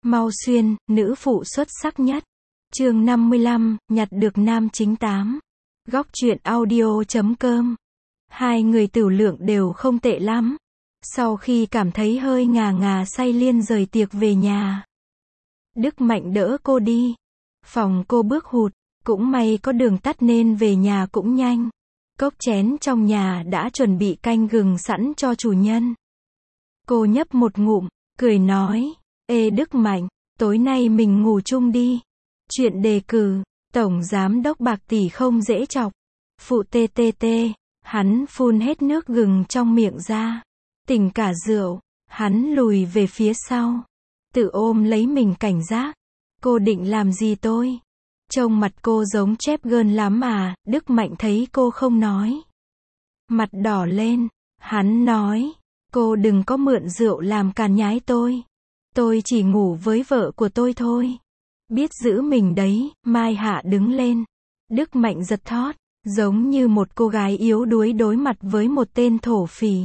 Mau Xuyên, nữ phụ xuất sắc nhất. Chương 55, nhặt được nam chính 8. Góc truyện audio.com. Hai người tửu lượng đều không tệ lắm. Sau khi cảm thấy hơi ngà ngà say Liên rời tiệc về nhà. Đức Mạnh đỡ cô đi. Phòng cô bước hụt, cũng may có đường tắt nên về nhà cũng nhanh. Cốc chén trong nhà đã chuẩn bị canh gừng sẵn cho chủ nhân. Cô nhấp một ngụm, cười nói, ê Đức Mạnh, tối nay mình ngủ chung đi. Chuyện đề cử, Tổng Giám đốc Bạc Tỷ không dễ chọc. Phụ TTT, hắn phun hết nước gừng trong miệng ra. Tỉnh cả rượu, hắn lùi về phía sau. Tự ôm lấy mình cảnh giác. Cô định làm gì tôi? Trông mặt cô giống chép gơn lắm à, Đức Mạnh thấy cô không nói. Mặt đỏ lên, hắn nói, cô đừng có mượn rượu làm càn nhái tôi. Tôi chỉ ngủ với vợ của tôi thôi. Biết giữ mình đấy, Mai Hạ đứng lên. Đức Mạnh giật thót, giống như một cô gái yếu đuối đối mặt với một tên thổ phỉ.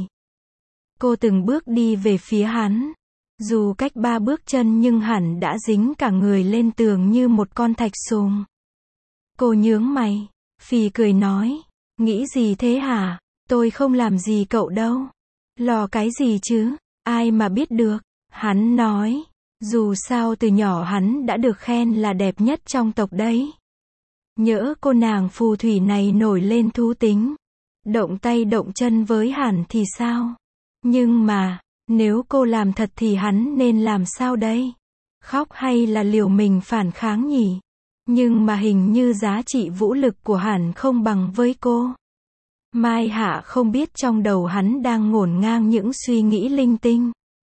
Cô từng bước đi về phía hắn. Dù cách 3 bước chân nhưng hẳn đã dính cả người lên tường như một con thạch sùng. Cô nhướng mày, phì cười nói, nghĩ gì thế hả? Tôi không làm gì cậu đâu. Lo cái gì chứ? Ai mà biết được? Hắn nói, dù sao từ nhỏ hắn đã được khen là đẹp nhất trong tộc đấy. Nhỡ cô nàng phù thủy này nổi lên thú tính, động tay động chân với hắn thì sao? Nhưng mà, nếu cô làm thật thì hắn nên làm sao đây? Khóc hay là liều mình phản kháng nhỉ? Nhưng mà hình như giá trị vũ lực của hắn không bằng với cô. Mai Hạ không biết trong đầu hắn đang ngổn ngang những suy nghĩ linh tinh.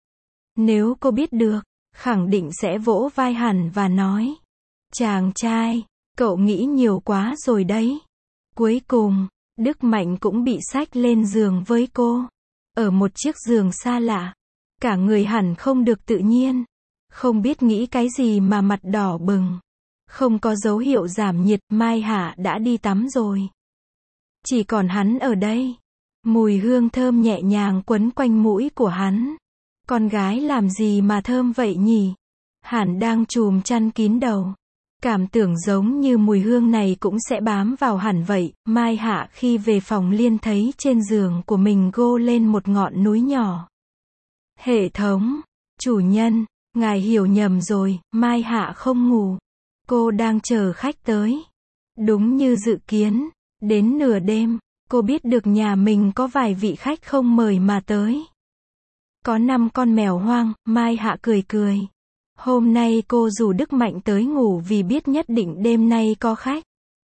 Nếu cô biết được, khẳng định sẽ vỗ vai hắn và nói, chàng trai, cậu nghĩ nhiều quá rồi đấy. Cuối cùng, Đức Mạnh cũng bị xách lên giường với cô. Ở một chiếc giường xa lạ. Cả người hẳn không được tự nhiên. Không biết nghĩ cái gì mà mặt đỏ bừng. Không có dấu hiệu giảm nhiệt, Mai Hạ đã đi tắm rồi. Chỉ còn hắn ở đây. Mùi hương thơm nhẹ nhàng quấn quanh mũi của hắn. Con gái làm gì mà thơm vậy nhỉ? Hắn đang chùm chăn kín đầu. Cảm tưởng giống như mùi hương này cũng sẽ bám vào hẳn vậy. Mai Hạ khi về phòng Liên thấy trên giường của mình gô lên một ngọn núi nhỏ. Hệ thống, chủ nhân, ngài hiểu nhầm rồi, Mai Hạ không ngủ. Cô đang chờ khách tới. Đúng như dự kiến, đến nửa đêm, cô biết được nhà mình có vài vị khách không mời mà tới. Có 5 con mèo hoang, Mai Hạ cười cười. Hôm nay cô rủ Đức Mạnh tới ngủ vì biết nhất định đêm nay có khách.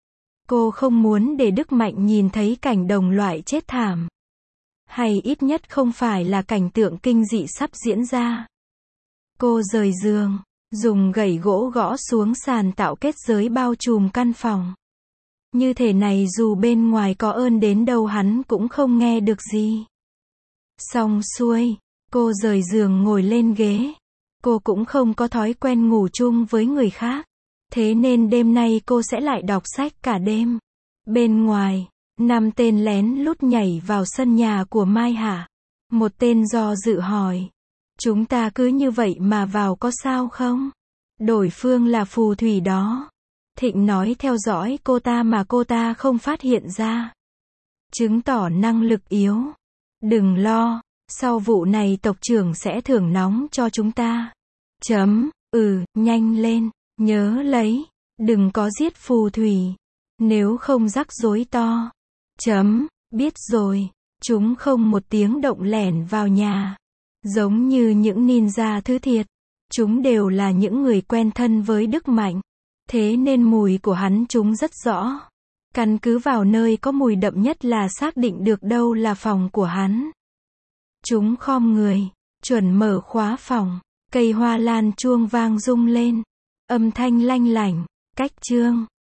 Cô không muốn để Đức Mạnh nhìn thấy cảnh đồng loại chết thảm. Hay ít nhất không phải là cảnh tượng kinh dị sắp diễn ra. Cô rời giường, dùng gậy gỗ gõ xuống sàn tạo kết giới bao trùm căn phòng. Như thế này dù bên ngoài có ơn đến đâu hắn cũng không nghe được gì. Xong xuôi, cô rời giường ngồi lên ghế. Cô cũng không có thói quen ngủ chung với người khác. Thế nên đêm nay cô sẽ lại đọc sách cả đêm. Bên ngoài, 5 tên lén lút nhảy vào sân nhà của Mai Hạ. Một tên do dự hỏi. Chúng ta cứ như vậy mà vào có sao không? Đối phương là phù thủy đó. Thịnh nói theo dõi cô ta mà cô ta không phát hiện ra. Chứng tỏ năng lực yếu. Đừng lo, sau vụ này tộc trưởng sẽ thưởng nóng cho chúng ta. Nhanh lên, nhớ lấy, đừng có giết phù thủy. Nếu không rắc rối to. Biết rồi, chúng không một tiếng động lẻn vào nhà. Giống như những ninja thứ thiệt. Chúng đều là những người quen thân với Đức Mạnh. Thế nên mùi của hắn chúng rất rõ. Căn cứ vào nơi có mùi đậm nhất là xác định được đâu là phòng của hắn. Chúng khom người, chuẩn mở khóa phòng. Cây hoa lan chuông vang rung lên. Âm thanh lanh lảnh, cách chương.